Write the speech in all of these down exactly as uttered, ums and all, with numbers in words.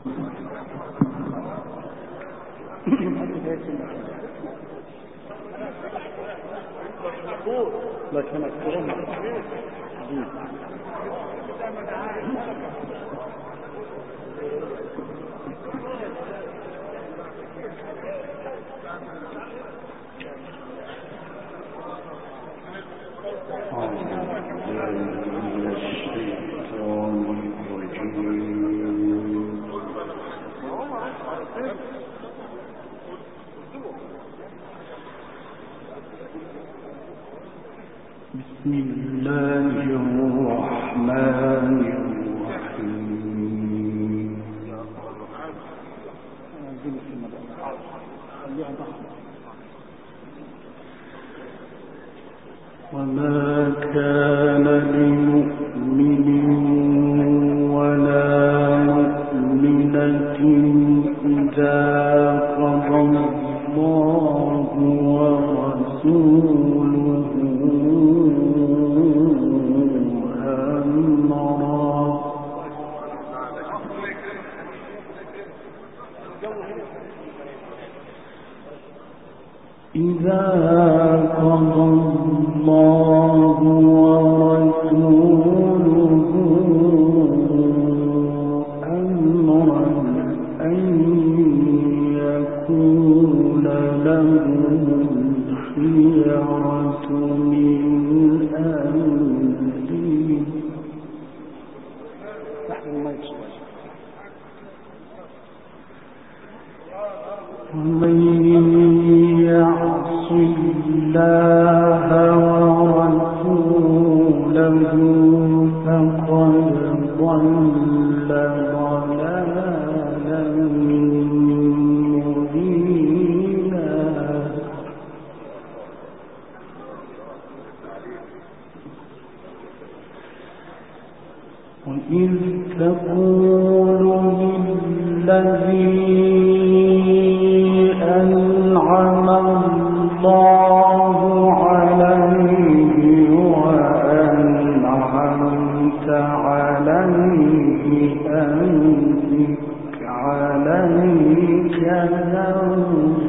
لكن أكثرهم بسم الله الرحمن الرحيم. وما كان لمؤمن ولا مؤمنة إذا قضى الله ورسوله إذا قضى الله ورسوله أمرا أن يكون لهم الخيرة من أمرهم. ومن يعص الله ورسوله فقد ضل ضلالا مبينا. وإذ تقول للذي أنعم الله عليه وأنعمت عليه أمسك عليك زوجك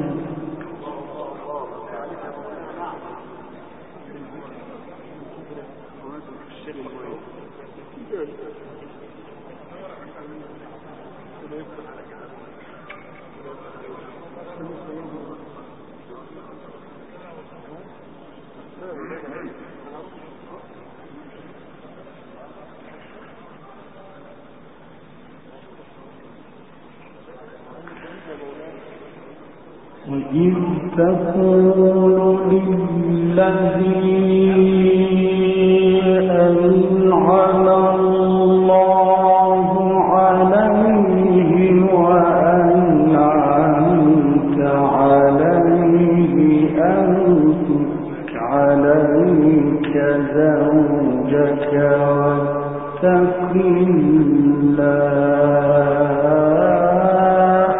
وإذ تقول للذي أنعم الله عليه وأنعمت عليه أمسك عليك زوجك واتق الله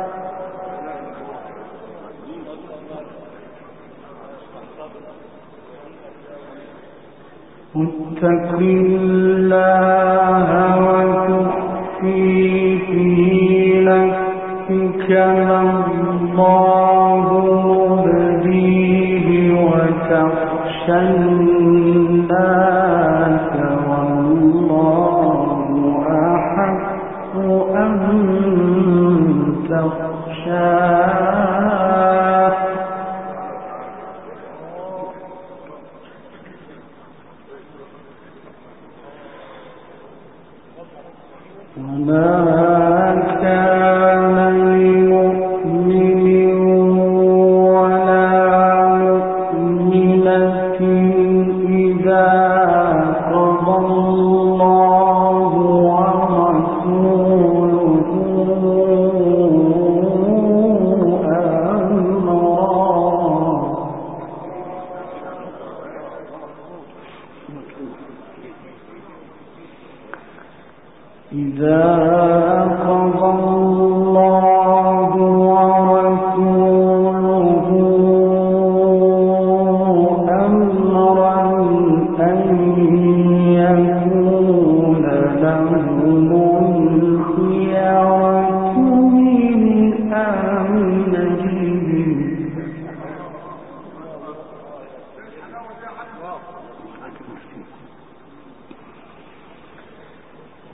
واتق الله وتخفي في نفسك ما الله مبديه وتخشى الناس والله أحق أن تخشاه. وما كان لمؤمن ولا مؤمنة إذا قضى الله ورسوله أمرا إذا قضى الله ورسوله أمرا أن يكون لهم الخيرة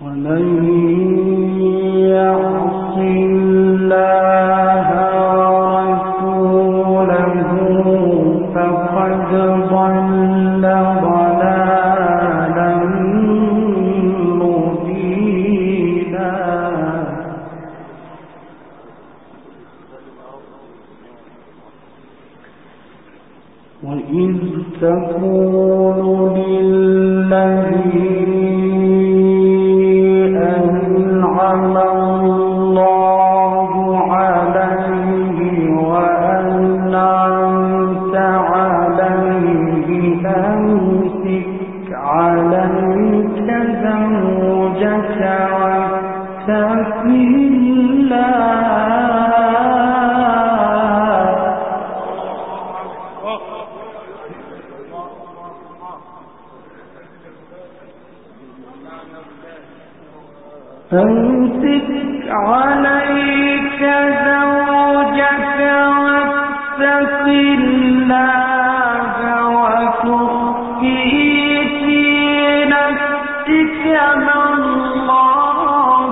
أمسك عليك زوجك واتق الله وتخفي في نفسك ما الله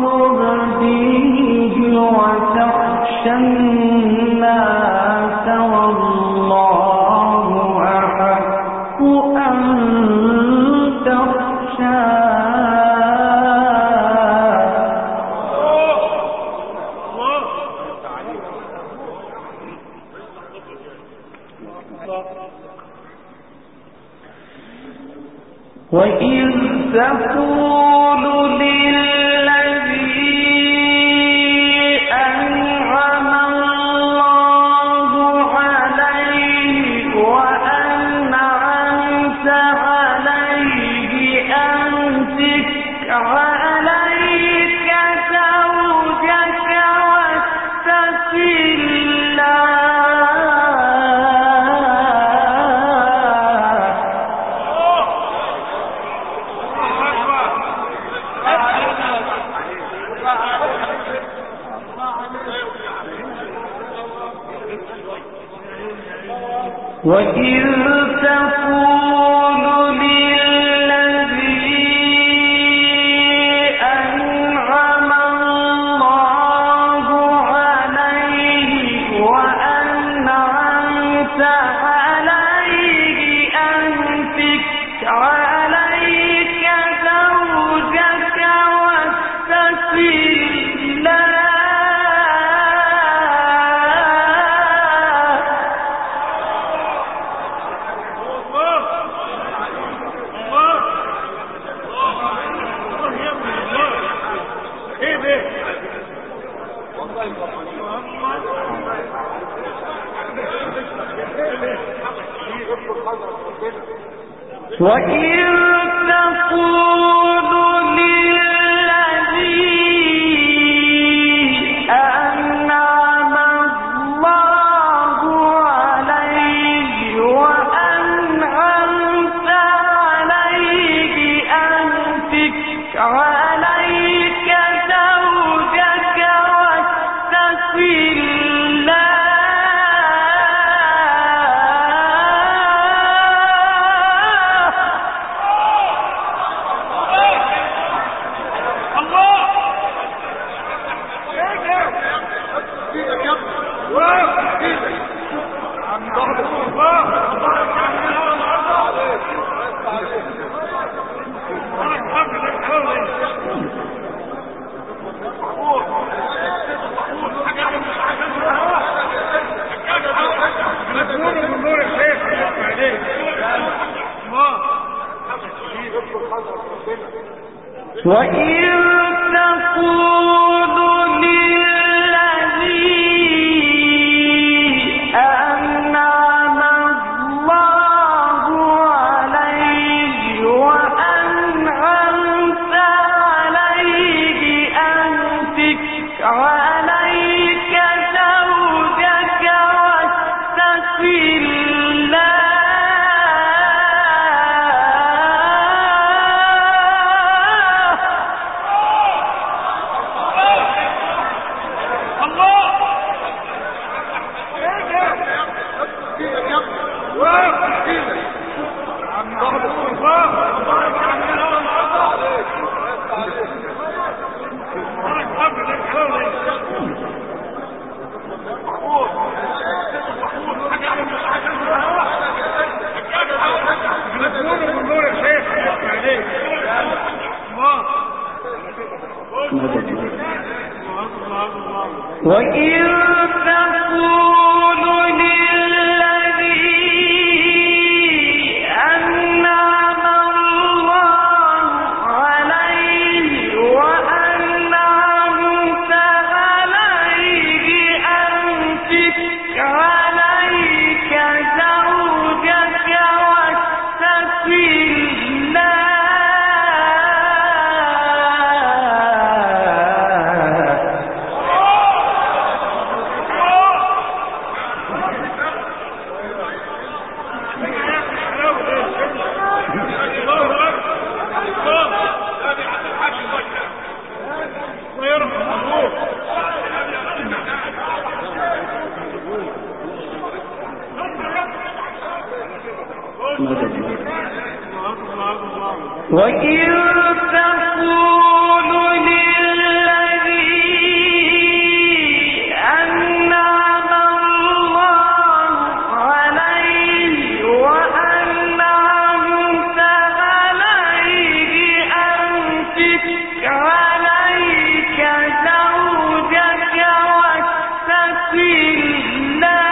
مبديه وتخشى الناس والله أحق أن تخشاه. وإذ تقول للذي أنعم الله عليه وأنعمت عليه أمسك عليك زوجك واتق الله وإذ تقول للذي أنعم الله عليه وأنعمت عليه أمسك عليك زوجك واتق الله وإذ تقول للذي أنعم الله عليه وأنعمت عليه أمسك عليك زوجك واتق الله وإذ تقول للذي أنعم الله عليه وأنعمت عليه أمسك عليك زوجك واتق الله وإذ تقول للذي أنعم الله عليه وأنعمت عليه أمسك عليك زوجك واتق الله وإذ تقول للذي أنعم الله عليه وأنعمت عليه أمسك عليك زوجك واتق الله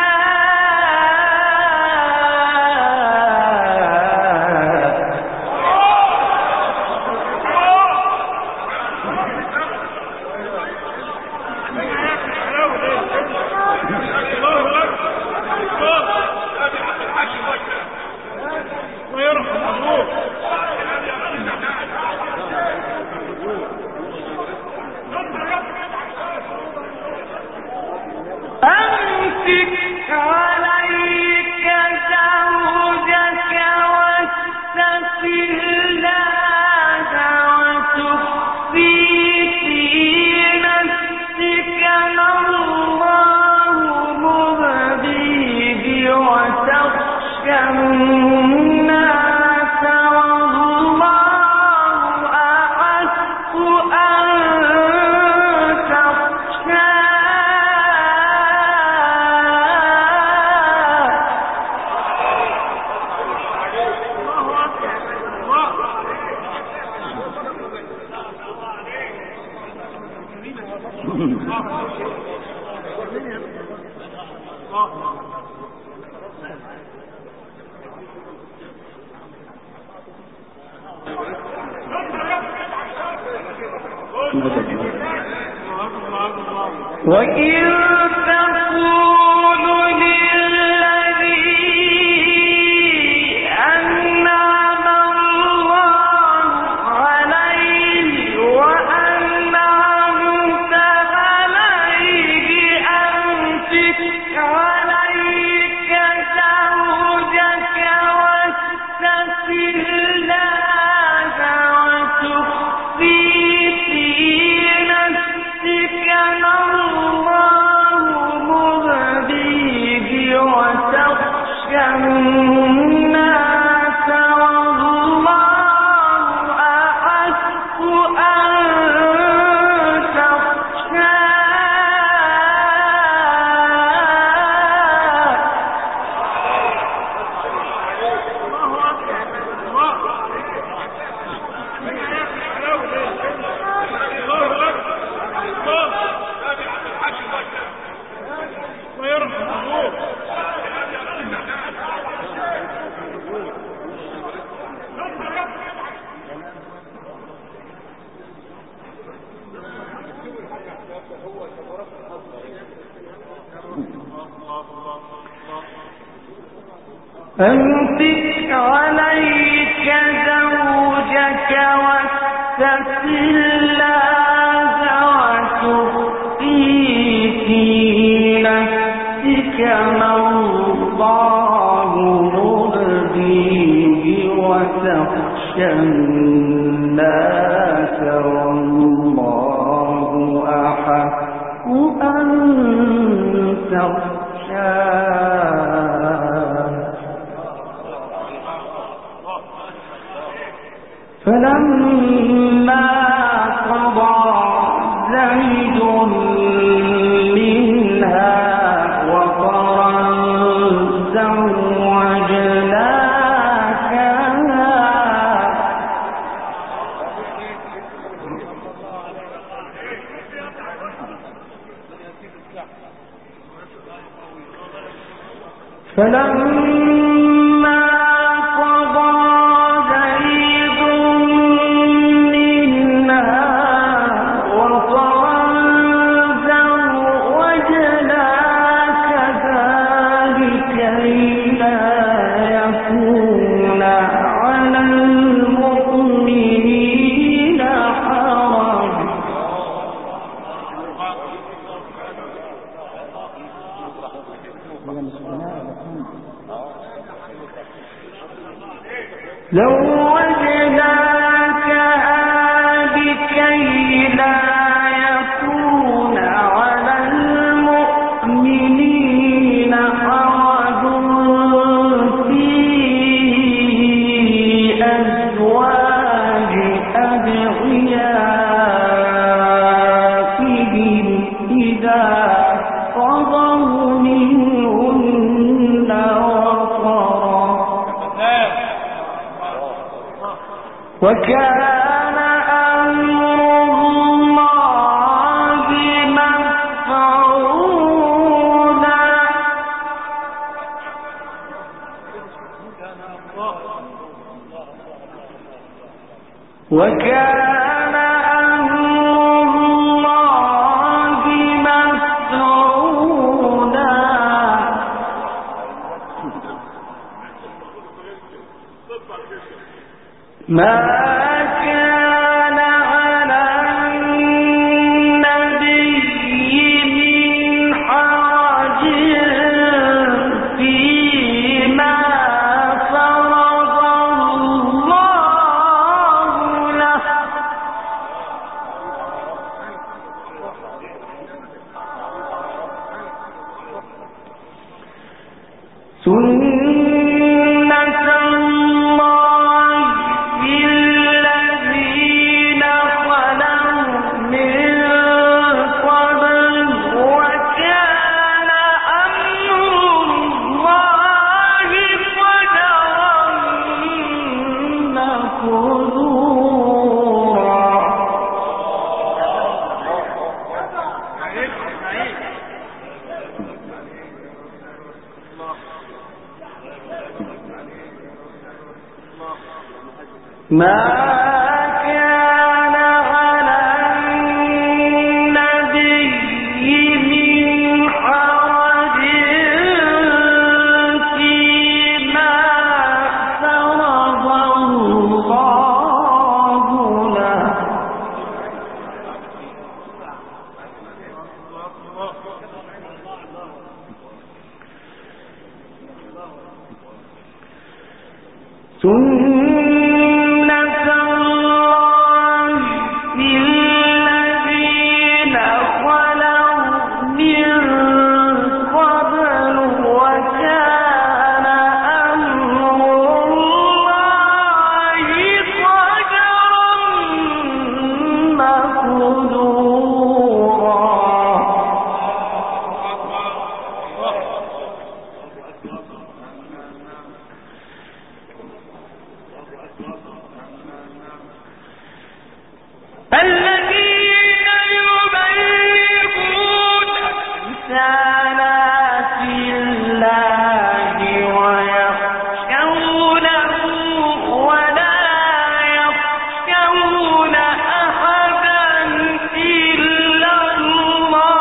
أمسك عليك زوجك واتق الله وتخفي في نفسك ما الله مبديه وتخشى الناس والله أحق أن وإذ تقول للذي أنعم الله عليه وأنعمت عليه أمسك عليك زوجك واتق الله وتخفي في نفسك ما الله مبديه وتخشى الناس والله أحق أن أمسك عليك زوجك واتق الله وتخفي في نفسك ما الله مبديه وتخشى الناس والله أحق أن تخشاه فلما قضى زيد منها وطرا زوجناكها فلما قضى زيد منها وطرا زوجناك ذلك لا يكون على المؤمنين حرج. لو وجدناك بكي لا يكون على المؤمنين حرج في أزواج أدعيائهم إذا قضوا منهن وطرا وكان أمر الله مفعولا. وكان أمر الله مفعولا. ما كان على النبي من حرج فيما فرض الله له. سنة الله في الذين خلوا من قبل وكان أمر الله قدرا مقدورا. ما كان على النبي من حرج فيما فرض الله له. سنة الله في الذين خلوا من قبل وكان أمر الله قدرا مقدورا. الذين يبلغون رسالات الله ويخشونه ولا يخشون أحدا إلا الله.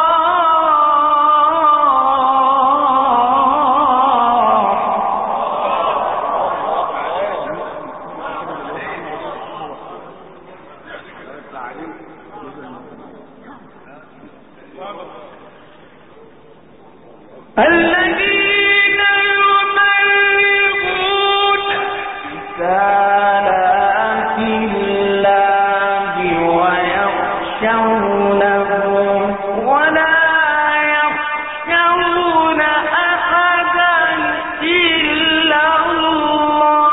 الذين يبلغون رسالات الله ويخشونه ولا يخشون أحدا إلا الله.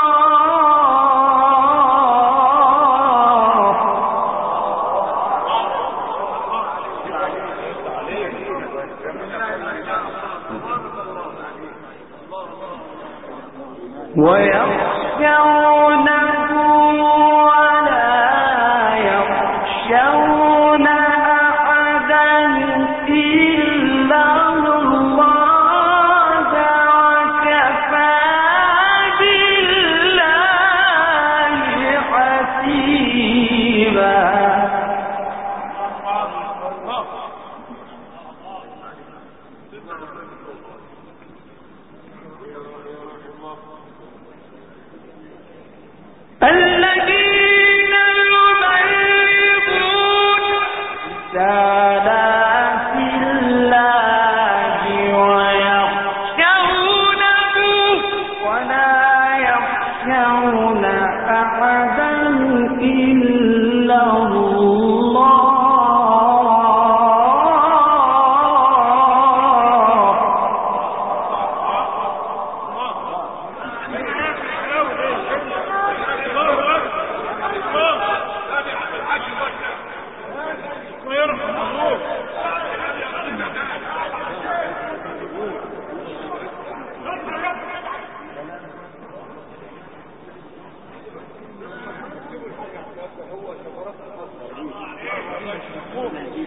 ويخشونه ولا يخشون أحدا إلا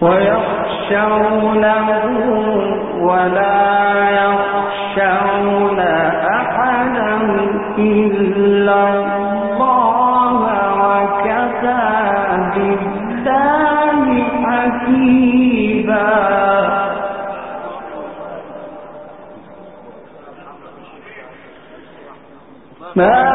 ويخشونه ولا يخشون أحدا إلا الله وكفى بالله حسيبا. ما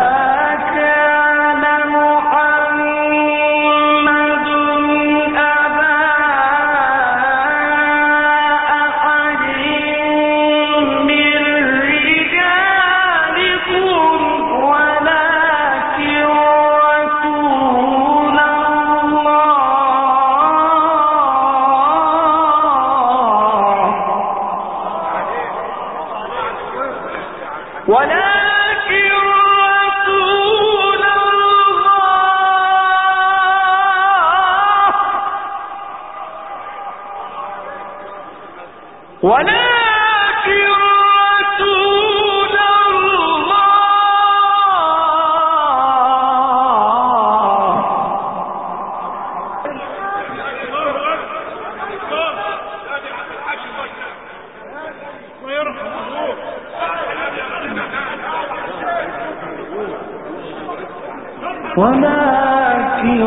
ولكن رسول ولكن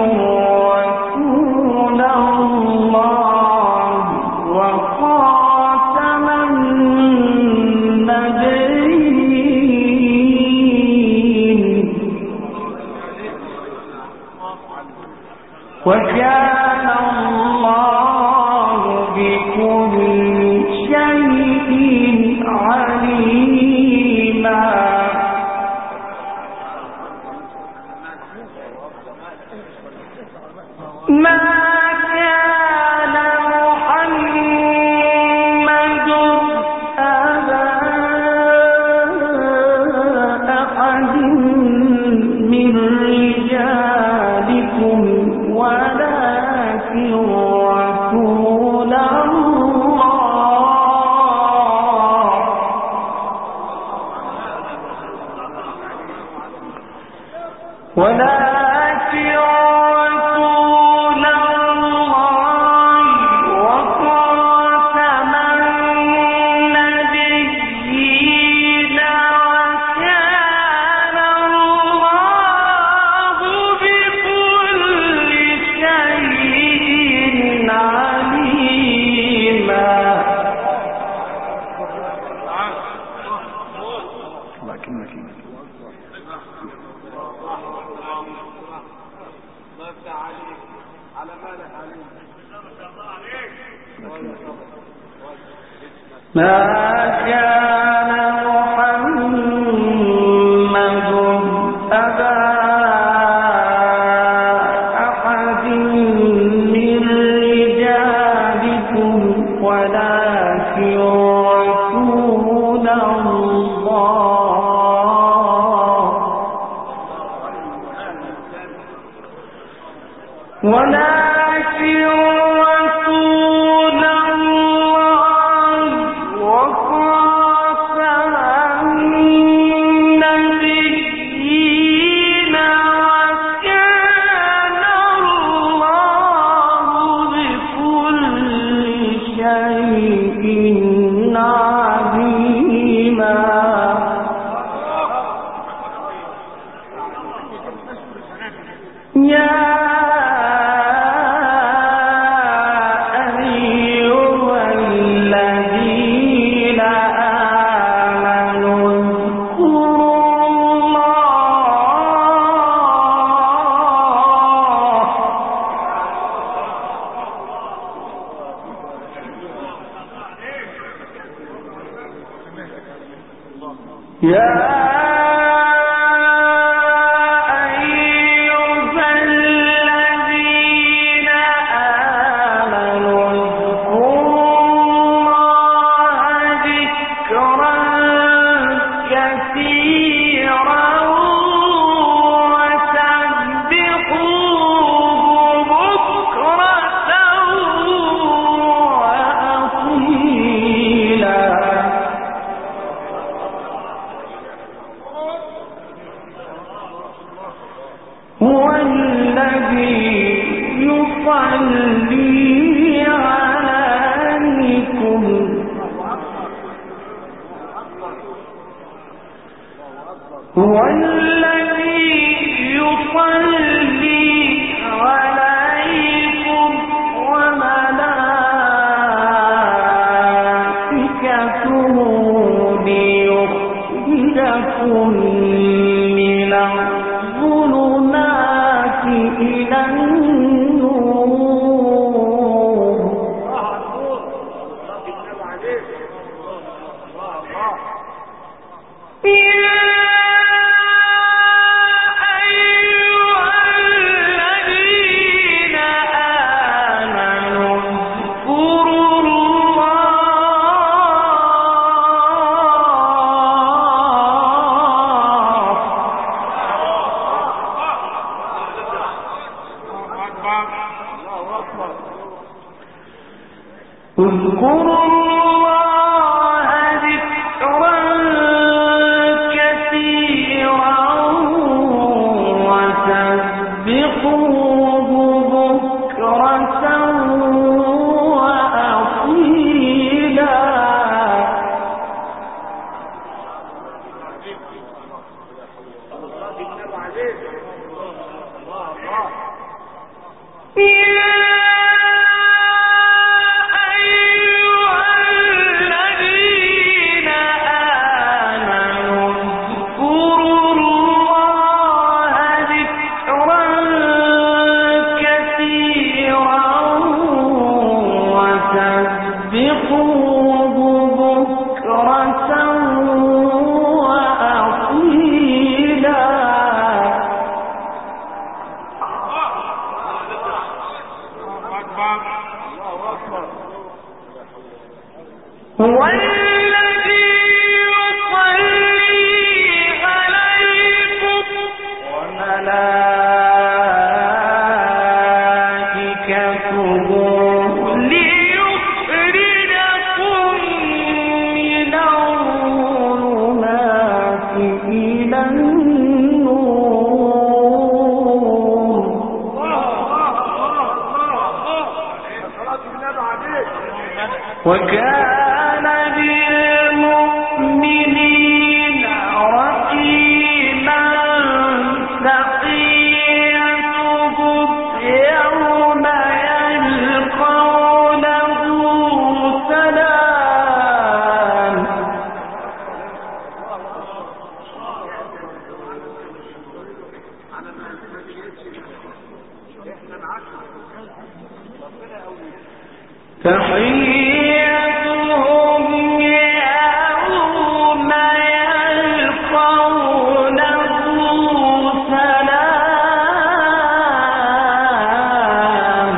رسول الله وخاتم النبيين وكان الله بكل شيء عليما. ما كان محمد أبا أحد من رجالكم ولكن رسول الله ولكن رسول الله وخاتم النبيين وكان الله بكل شيء عليما. ما كان محمد أبا أحد من رجالكم ولكن رسول الله ولكن رسول الله وخاتم النبيين وكان الله بكل شيء عليما. يا يا أيها الذين آمنوا اذكروا الله ذكرا كثيرا وسبحوه بكرة وأصيلا. هو الذي يصلي اذكروا الله ذكرا كثيرا وسبحوه بكرة وأصيلا. هو الذي يصلي عليكم وملائكته ليخرجكم من الظلمات إلى النور. وكان بالمؤمنين رحيما. تحيتهم يوم يلقونه سلام. تحيتهم يوم يلقونه سلام.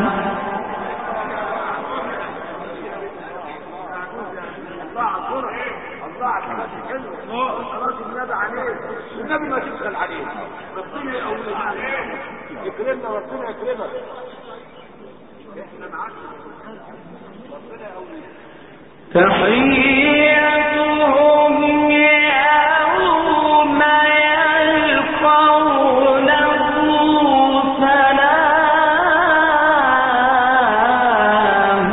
النبي ما تبخل عليه، ربنا يقوينا يكرمنا، ربنا يكرمك، احنا معاك ربنا يقوينا. تحيتهم يوم يلقونه سلام.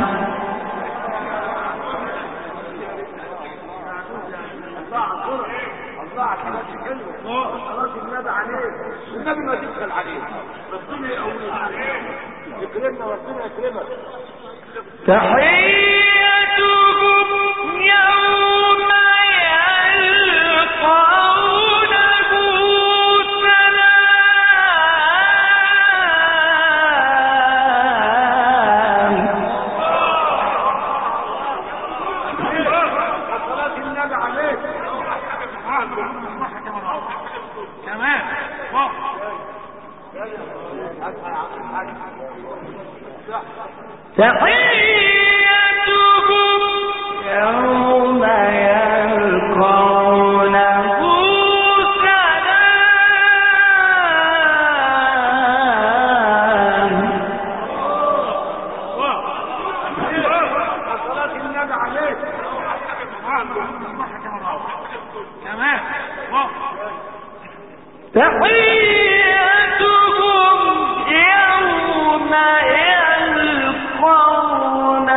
النبي ما تبخل عليه، ربنا يقوينا يكرمنا، ربنا يكرمك. تحيتهم يوم يلقونه سلام. صلاة النبي عليك كمان. تحيتهم يوم يلقونه سلام. صلاة النبي عليك كمان. تحيتهم يوم يلقونه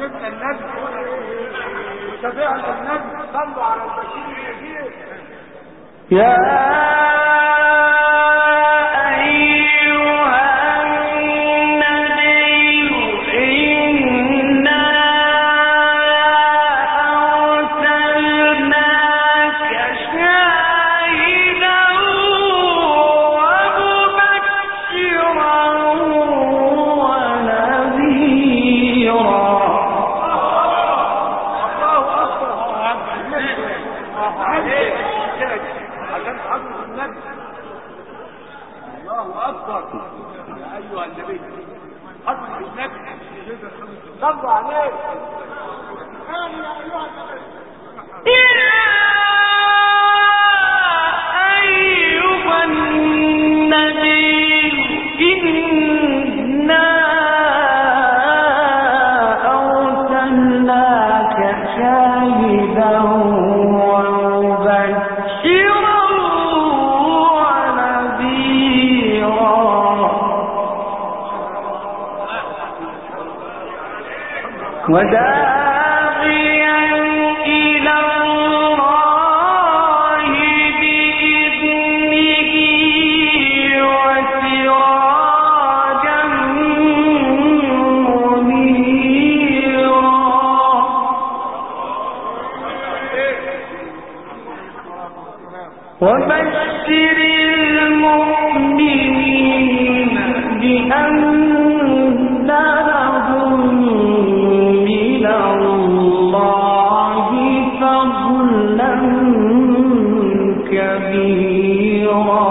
سيدنا النبي وشفيعنا النبي صلوا على البشير النذير. يا صلوا عليه. وداعيا إلى الله بإذنه وسراجا منيرا وبشر المؤمنين بأن لهم من الله فضلا كبيرا.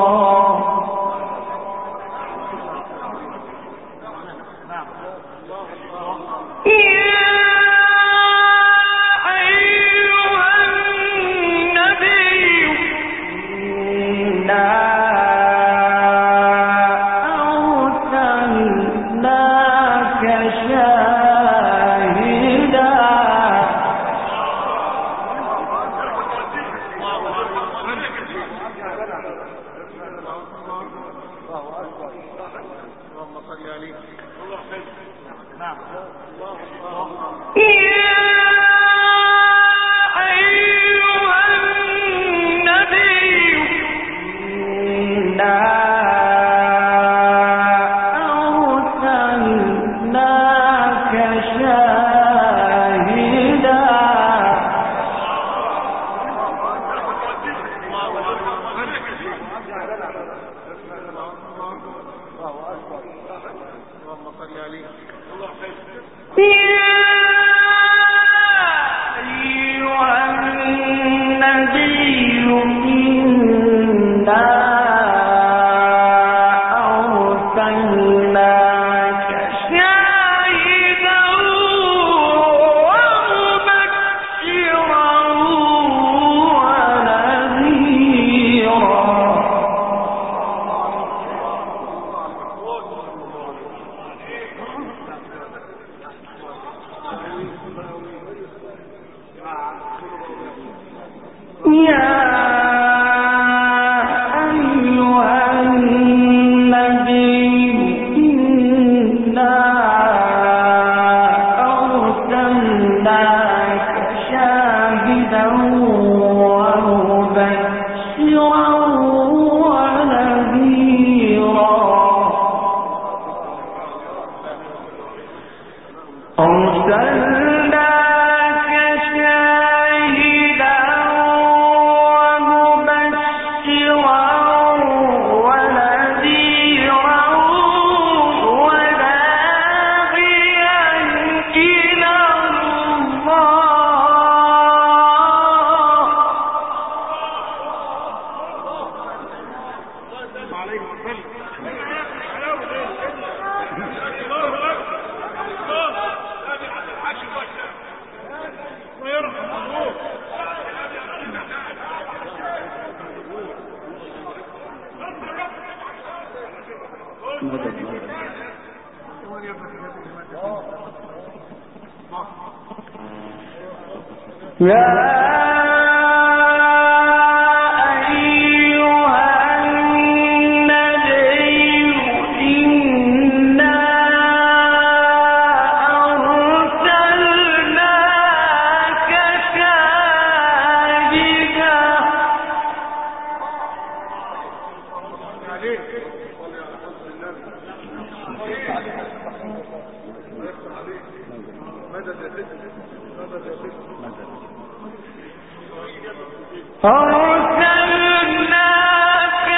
أرسلناك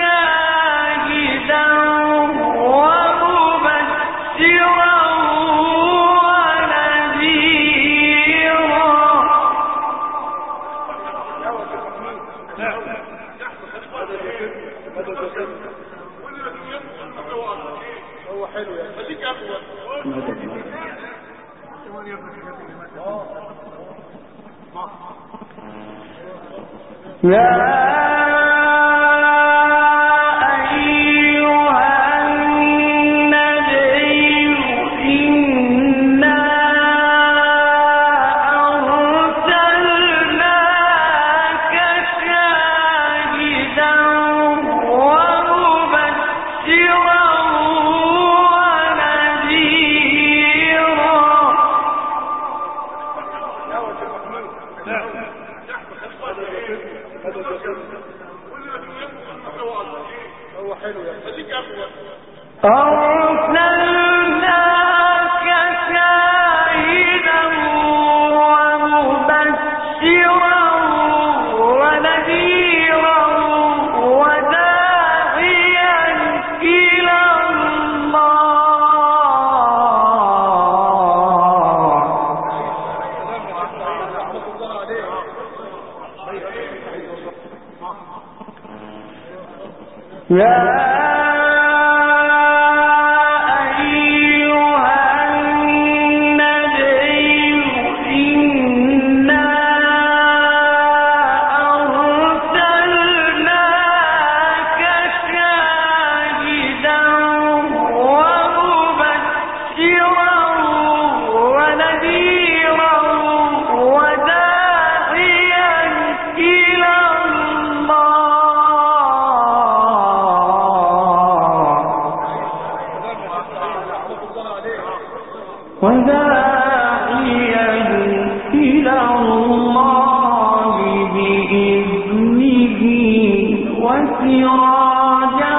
شاهدا ومبشرا هو حلو يا خليك اقوى يا هو حلو يا خليك اقوى أرسلناك شاهدا ومبشرا ونذيرا وداعيا إلى الله يا وداعيا إلى الله بإذنه وسراجا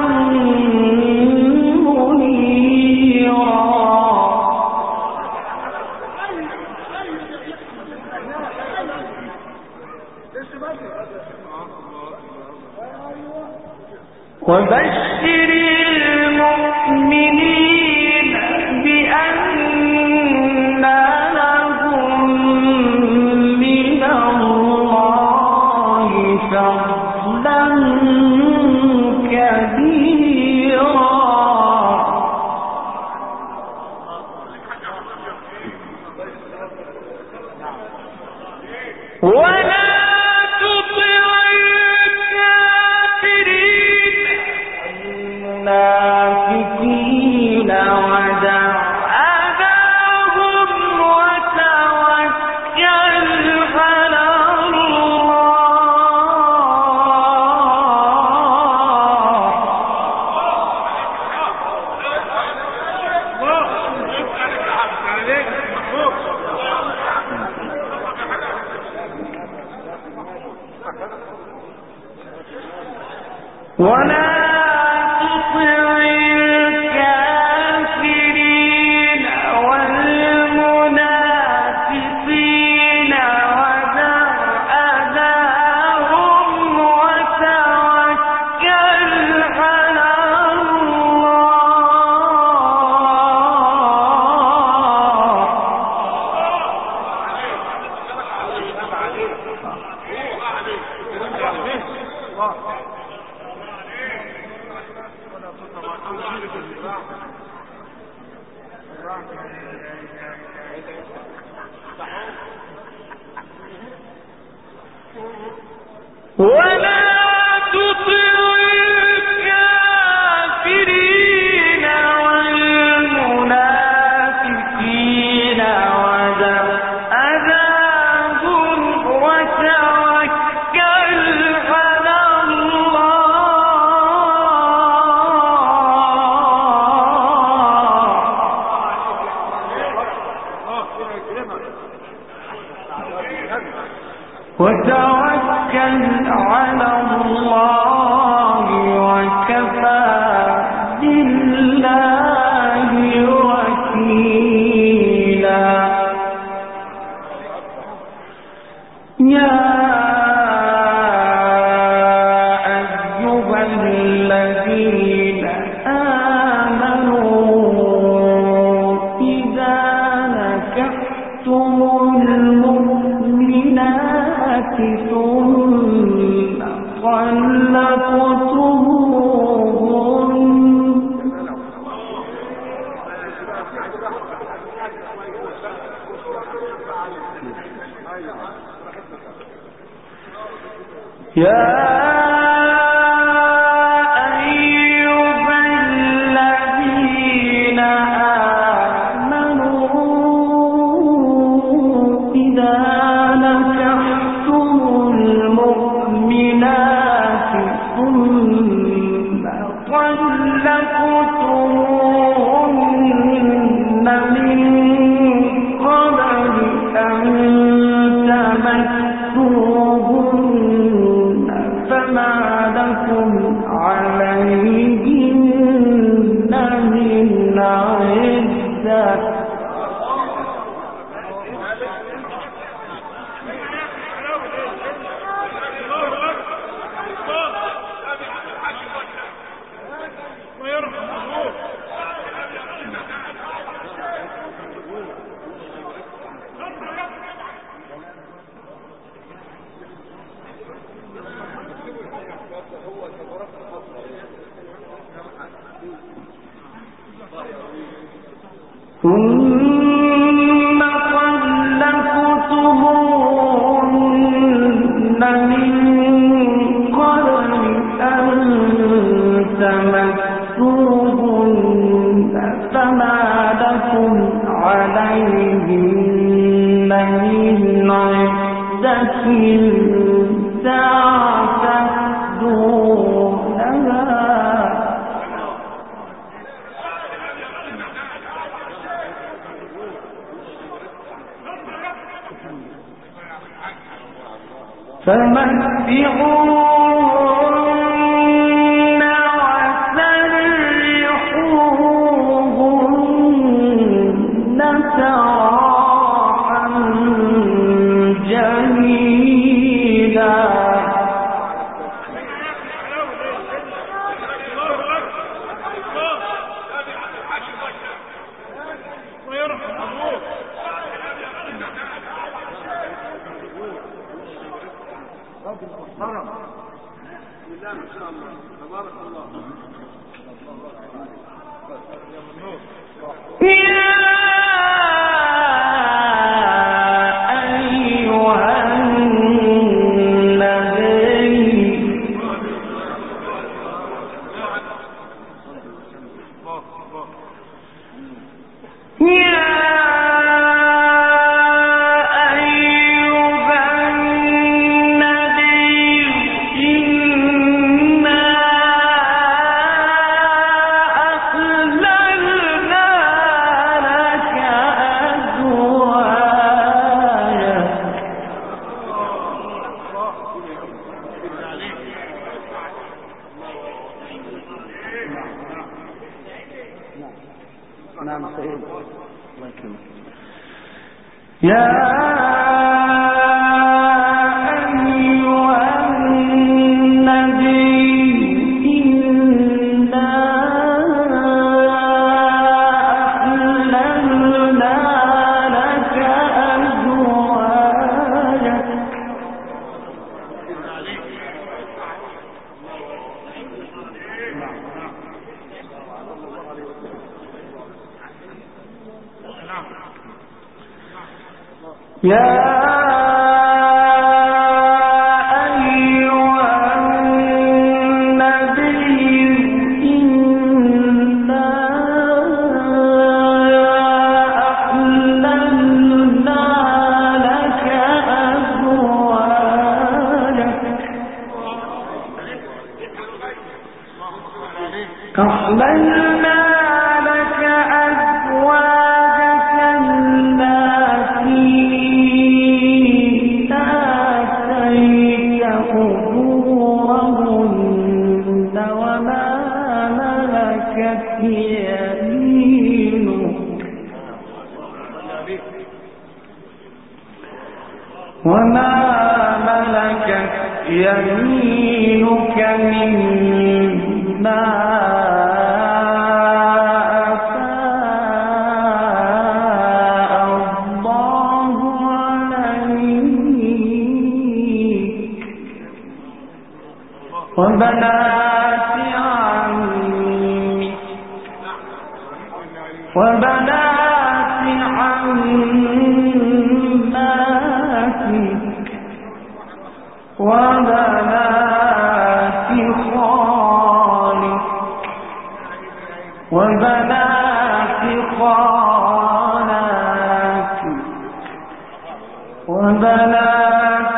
منيرا وبشر المؤمنين بأن لهم من الله فضلا كبيرا ولا تطع الكافرين النافقين ودع أذاهم وتوكل على ولا تطع الكافرين والمنافقين ودع أذاهم وتوكل على ولا تطع الكافرين والمنافقين ودع أذاهم وتوكل على وتوكل على الله وكفى بالله وكيلا يا ثم طلقتموهن يا ثم طلقتموهن من قبل أن تمسوهن فما لكم عليهن من عدة تعتدونها فمتعوهن وسرحوهن سراحا جميلا محترم. بسم الله ما شاء الله تبارك الله. نعم سيد الله يكرمك. يا أيها النبي إنا أحللنا لك أزواجك يا أيها النبي إنا أحللنا لك أزواجك أحللنا لك أزواجك التي آتيت أجورهن وما ملكت يمينك وما ملكت يمينك مما أفاء الله عليك وبنات عمك وبنات عماتك وبنات خالك وبنات خالاتك وبنات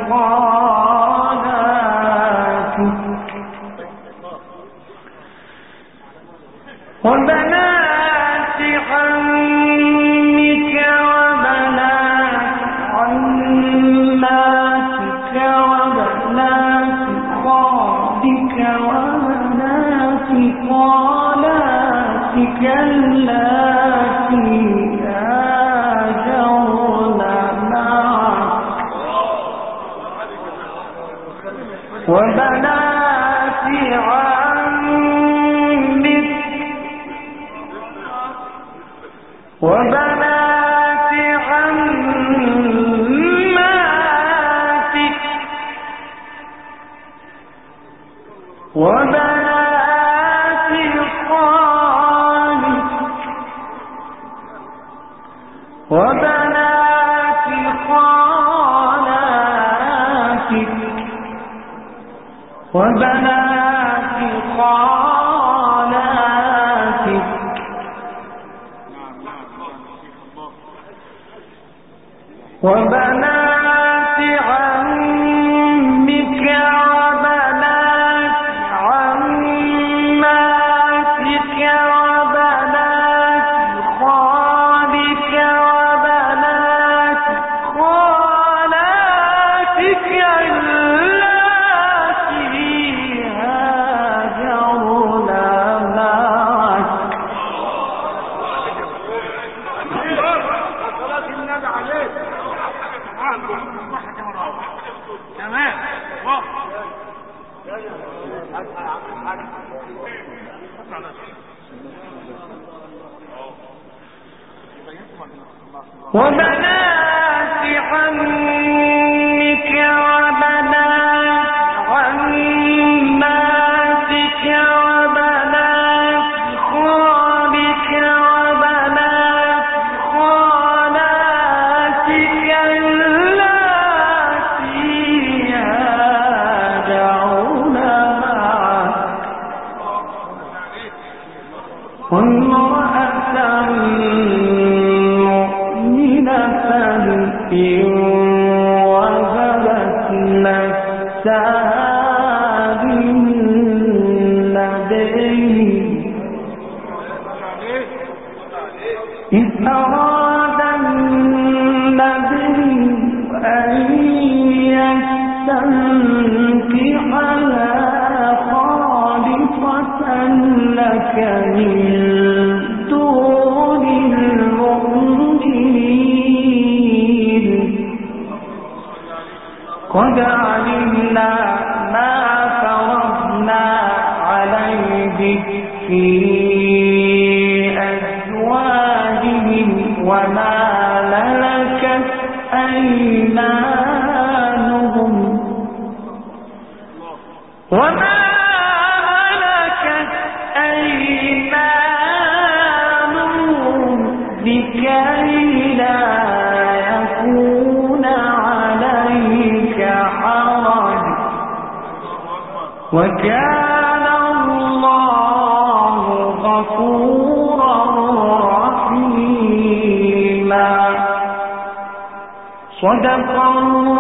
خالاتك وبنات عمك وبنات عماتك وبنات خالك وبنات خالاتك اللاتي هاجرن معك وبنات عمك وبنات عماتك وبنات خالك وبنات خالاتك وبنات خالاتك وبنات عمك وبنات عماتك وبنات خالك وبنات خالاتك اللاتي هاجرن معك صلاة النبي عليه تمام. وبنات عمك وبنات عماتك وبنات خالك وبنات خالاتك اللاتي هاجرن معك وامرأة مؤمنة إن وهبت نفسها للنبي إذ أراد النبي أن يستنكحها خالصة لك من دون المؤمنين قد علمنا ما فرضنا عليك في أزواجهم وما ملكت أيمانهم وما ملكت أيمانهم لكي لا يكون عليك حرج وكان الله غفورا رحيما صدق الله